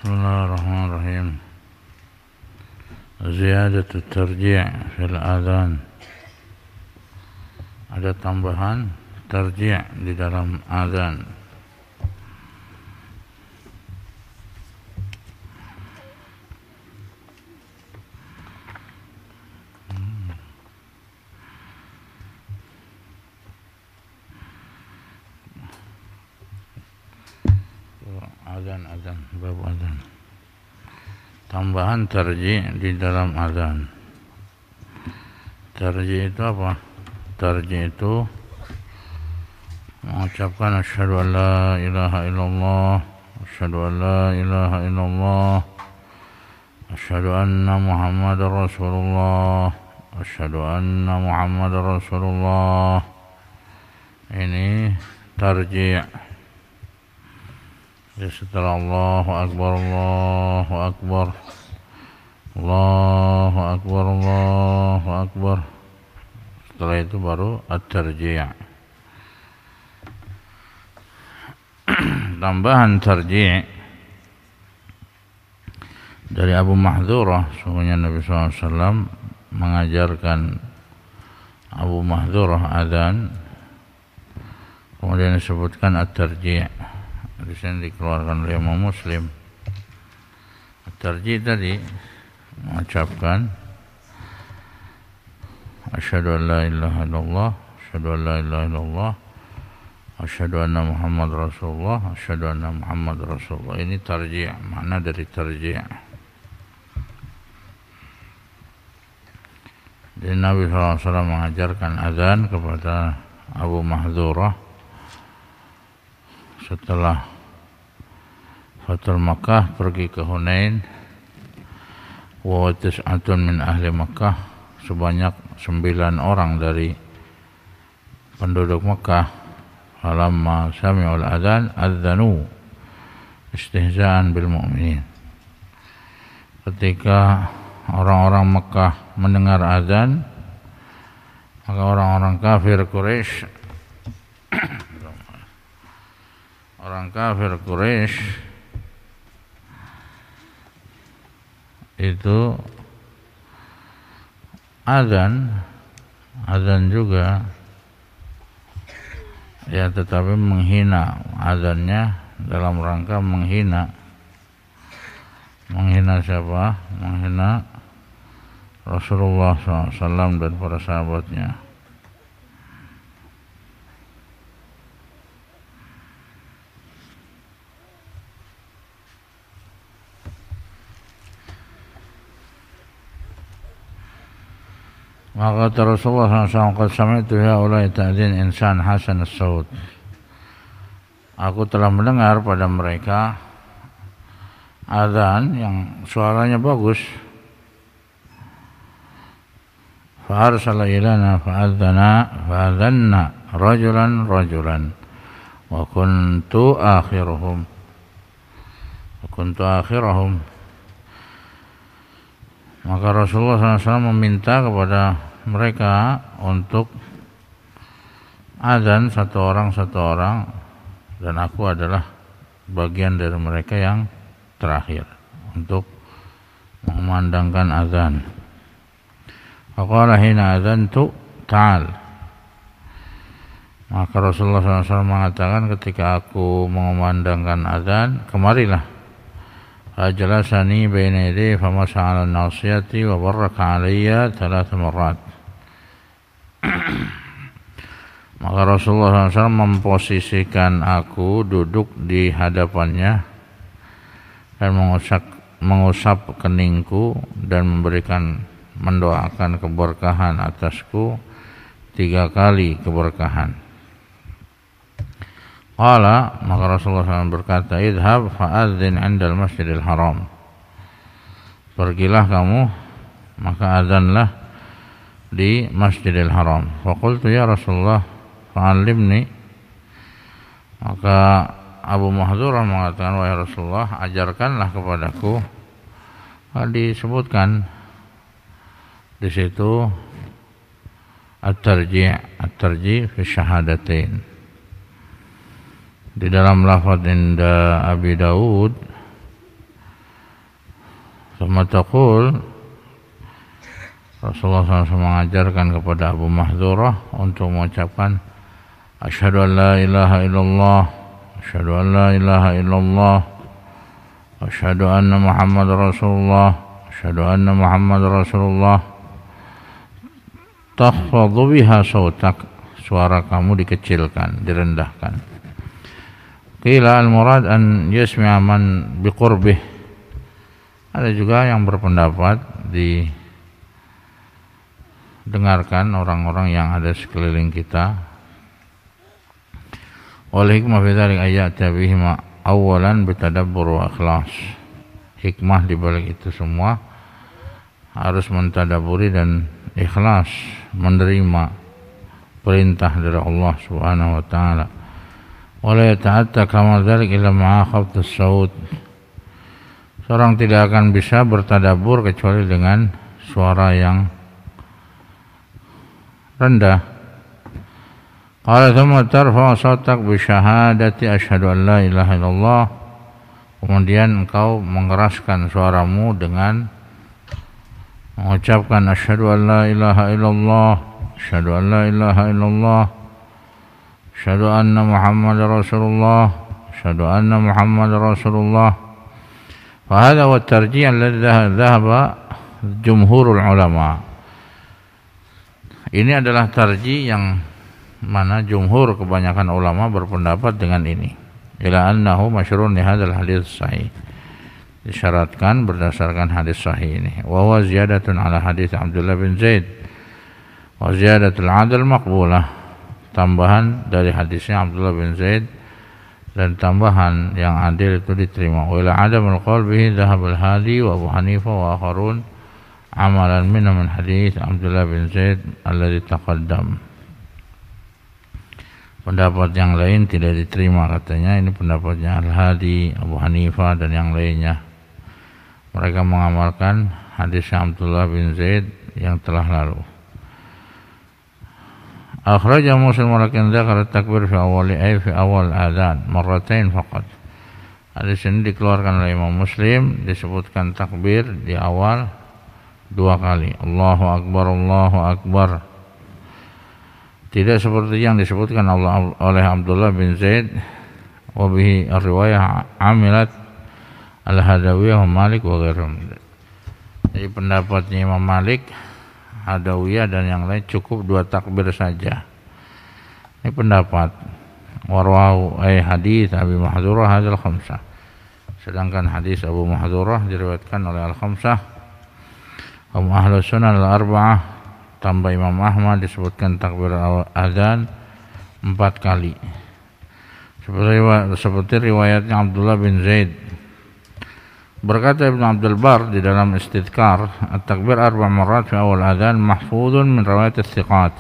Bismillahirrahmanirrahim. Ziyadatul tarji' fil adhan. Ada tambahan tarji' di dalam azan. Azan, bab azan. Tambahan tarji' di dalam azan. Tarji' itu apa? Tarji' itu mengucapkan asyhadu an la ilaha illallah, asyhadu an la ilaha illallah, asyhadu anna Muhammadar Rasulullah, asyhadu anna Muhammadar Rasulullah. Ini tarji'. Setelah Allahu Akbar, Allahu Akbar, Allahu Akbar, Allahu Akbar. Setelah itu baru at-tarji'. Tambahan tarji' dari Abu Mahdhurah, sungguhnya Nabi SAW mengajarkan Abu Mahdhurah adzan, kemudian disebutkan at-tarji'. Di sini dikeluarkan oleh Imam Muslim. At-tarji' tadi mengucapkan asyhadu an la ilaha illallah, asyhadu an la ilaha illallah, asyhadu anna Muhammad Rasulullah, asyhadu anna Muhammad Rasulullah. Ini tarji', makna dari tarji'. Jadi Nabi SAW mengajarkan azan kepada Abu Mahdhurah setelah Fatul Makkah, pergi ke Hunain. Wa tis'atun min ahli Makkah, sebanyak 9 orang dari penduduk Makkah. Falamma sami'ul adzan adzanu istihza'an bil mu'minin. Ketika orang-orang Makkah mendengar azan, maka orang-orang kafir Quraisy itu azan juga ya, tetapi menghina, azannya dalam rangka menghina siapa? Menghina Rasulullah SAW dan para sahabatnya. Maka Rasulullah SAW qad sami'tu haula'i ta'dzin insan hasan as-saut. Aku telah mendengar pada mereka azan yang suaranya bagus. Fa arsala ilana fa'adzanna rajulan wa kuntu akhirahum. Maka Rasulullah SAW meminta kepada mereka untuk azan satu orang, dan aku adalah bagian dari mereka yang terakhir untuk mengumandangkan azan. Faqala hina adzantu ta'al. Maka Rasulullah SAW mengatakan ketika aku mengumandangkan azan, kemarilah. Fajalasani baina yadayhi famas'a 'ala an-nasiyati wa baraka 'alayya 3 marrat. Maka Rasulullah SAW memposisikan aku duduk di hadapannya dan mengusap keningku dan mendoakan keberkahan atasku 3 kali keberkahan. Qala, maka Rasulullah SAW berkata, idhab fa'adzin 'indal masjidil haram. Pergilah kamu, maka azanlah di Masjidil Haram. Faqultu ya Rasulullah fa'allimni. Maka Abu Mahdhurah mengatakan, wahai Rasulullah, ajarkanlah kepadaku. Disebutkan di situ at-tarji' fi syahadatain. Di dalam lafaz inda Abi Daud Thumma taqul, Rasulullah SAW mengajarkan kepada Abu Mahdhurah untuk mengucapkan asyhadu an la ilaha illallah, asyhadu an la ilaha illallah, asyhadu anna Muhammadar Rasulullah, asyhadu anna Muhammadar Rasulullah. Takhfadhu biha sautak, suara kamu dikecilkan, direndahkan. Qila al-murad an yasmi'a man biqurbih. Ada juga yang berpendapat dengarkan orang-orang yang ada sekeliling kita. Wal hikmah fi dzalik ayat bihima awalan bitadabbur wa ikhlas. Hikmah di balik itu semua harus mentadaburi dan ikhlas menerima perintah dari Allah Subhanahu wa taala. Wala yata'atta kama dzalik illa ma'a khafdus saut. Seorang tidak akan bisa bertadabbur kecuali dengan suara yang rendah. Qala thumma tarfa sautak bi syahadati asyhadu an la ilaha illallah. Kemudian engkau mengeraskan suaramu dengan mengucapkan asyhadu an la ilaha illallah, asyhadu an la ilaha illallah, asyhadu anna Muhammadar Rasulullah, asyhadu anna Muhammadar Rasulullah. Fa hadha huwa at-tarjih alladhi dhahaba jumhurul ulama. Ini adalah tarjih yang mana jumhur kebanyakan ulama berpendapat dengan ini. Ila annahu masyru'un li hadzal hadits sahih. Disyaratkan berdasarkan hadis sahih ini. Wa huwa ziyadatun ala hadits Abdullah bin Zaid. Wa ziyadatul 'adl maqbulah. Tambahan dari hadisnya Abdullah bin Zaid dan tambahan yang adil itu diterima. Wa ila adamul qaul bihi dhahabul hadi wa Abu Hanifah wa akharun amalan min hadis Abdullah bin Zaid alladhi taqaddam. Pendapat yang lain tidak diterima katanya. Ini pendapatnya Al-Hadi, Abu Hanifah dan yang lainnya. Mereka mengamalkan hadis Abdullah bin Zaid yang telah lalu. Akhraja Muslim walakin dzakara takbir fi awal adzan marratain faqat. Hadis ini dikeluarkan oleh Imam Muslim, disebutkan takbir di awal 2 kali. Allahu Akbar, Allahu Akbar. Tidak seperti yang disebutkan oleh Abdullah bin Zaid. Wa bihi ar-riwayah amilat al-Hadawiyah wa Malik wa ghairuhum. Jadi pendapatnya Imam Malik, Hadawiyah dan yang lain cukup 2 takbir saja. Ini pendapat warwahu hadis Abi Mahdhurah hadzal khamsah. Sedangkan hadis Abu Mahdhurah diriwayatkan oleh al-khamsah. Ahlus sunan al-arba'ah tambah Imam Ahmad disebutkan takbir azan 4 kali. Seperti riwayatnya Abdullah bin Zaid. Berkata Ibnu Abdul Bar di dalam Istidkar, at-takbir 4 marat fi awal azan mahfuzun min riwayat as-siqat.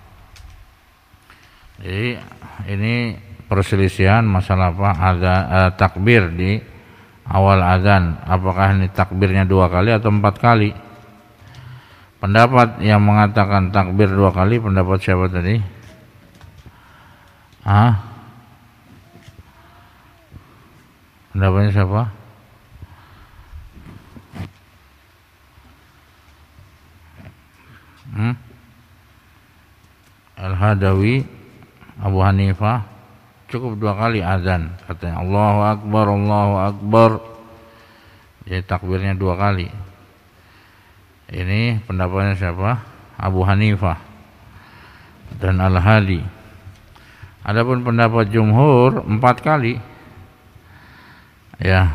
Jadi ini perselisihan masalah takbir di awal azan. Apakah ini takbirnya 2 kali atau 4 kali? Pendapat yang mengatakan takbir 2 kali, pendapat siapa tadi? Pendapatnya siapa? Al-Hadawi, Abu Hanifah, cukup 2 kali azan. Katanya Allahu Akbar, Allahu Akbar. Jadi takbirnya 2 kali. Ini pendapatnya siapa? Abu Hanifah dan Al-Hadi. Adapun pendapat jumhur 4 kali. Ya.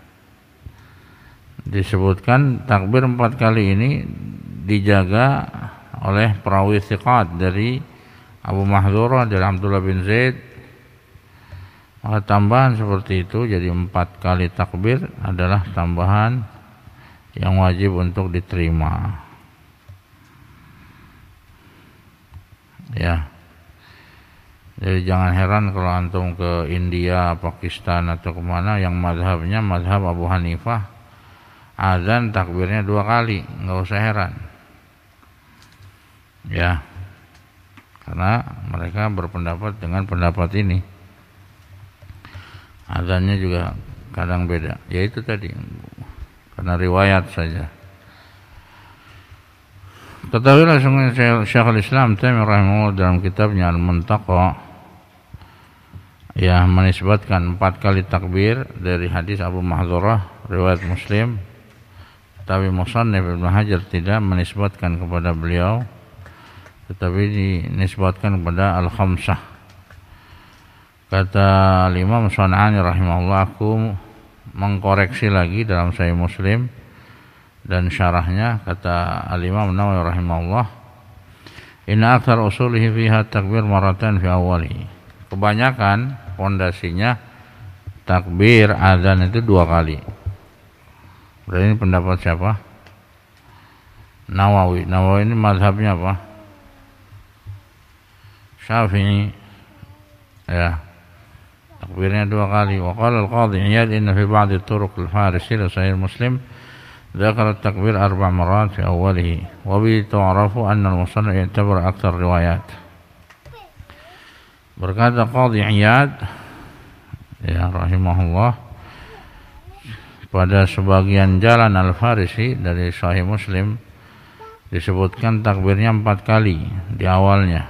Disebutkan takbir 4 kali ini dijaga oleh perawi thiqat dari Abu Mahdhurah dari Abdullah bin Zaid. Maka tambahan seperti itu, jadi 4 kali takbir adalah tambahan yang wajib untuk diterima. Ya. Jadi jangan heran kalau antum ke India, Pakistan atau kemana yang mazhabnya mazhab Abu Hanifah, azan takbirnya 2 kali, enggak usah heran. Ya. Karena mereka berpendapat dengan pendapat ini. Azannya juga kadang beda. Ya itu tadi karena riwayat saja. Ketahuilah Syekhul Islam Taimiyah rahimahullah dalam kitabnya Al-Muntaqa ya menisbatkan 4 kali takbir dari hadis Abu Mahdzurah riwayat Muslim, tapi Musannif Ibnu Hajar tidak menisbatkan kepada beliau, tetapi dinisbatkan kepada Al-Khamsah. Kata Imam San'ani rahimahullah, aku mengkoreksi lagi dalam Sahih Muslim dan syarahnya, kata Al-Imam Nawawi rahimahullah, inna akthar usulihi fiha takbir maratan fi awwalihi. Kebanyakan pondasinya takbir azan itu 2 kali. Berarti ini pendapat siapa? Nawawi. Nawawi ini mazhabnya apa? Syafi'i. Ya. Takbirnya 2 kali. Wa qala al-Qadhi Iyad inna fi ba'd turuq al-Farisi li Sahih Muslim dzakara at-takbir 4 marrat fi awwalihi wa bi ta'rafu anna al-musannif i'tabara akthar riwayat. Berkata Qadhi Iyad ya rahimahullah, pada sebagian jalan Al-Farisi dari Sahih Muslim disebutkan takbirnya 4 kali di awalnya.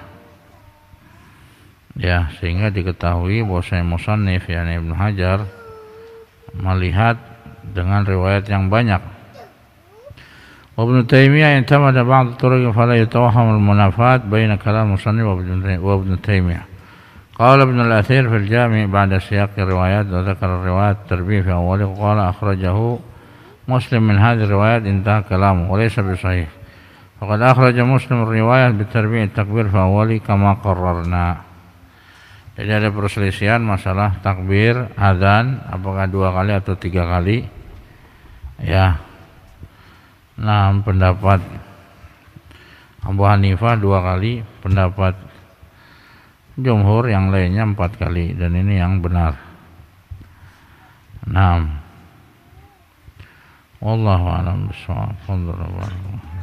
Ya, sehingga diketahui bahwa musannif yakni Ibnu Hajar melihat dengan riwayat yang banyak. Ibnu Taimiyah intamada ba'd turuq fala yatawahham al-munafat baina kalam musannif wa Ibnu Taimiyah. قال ابن الأثير في الجامع بعد سياق الروايات وذكر الروايات التربية في أوله وقال أخرجه مسلم من هذه الروايات انتهى كلامه وليس بصحيح فقد أخرج مسلم الرواية بالتربية التكبير في أوله كما قررنا. Jadi ada perselisihan masalah takbir azan apakah 2 kali atau 3 kali ya. Nah, pendapat Abu Hanifah 2 kali, pendapat jumhur yang lainnya 4 kali, dan ini yang benar. Naam. Wallahu a'lam bishawab.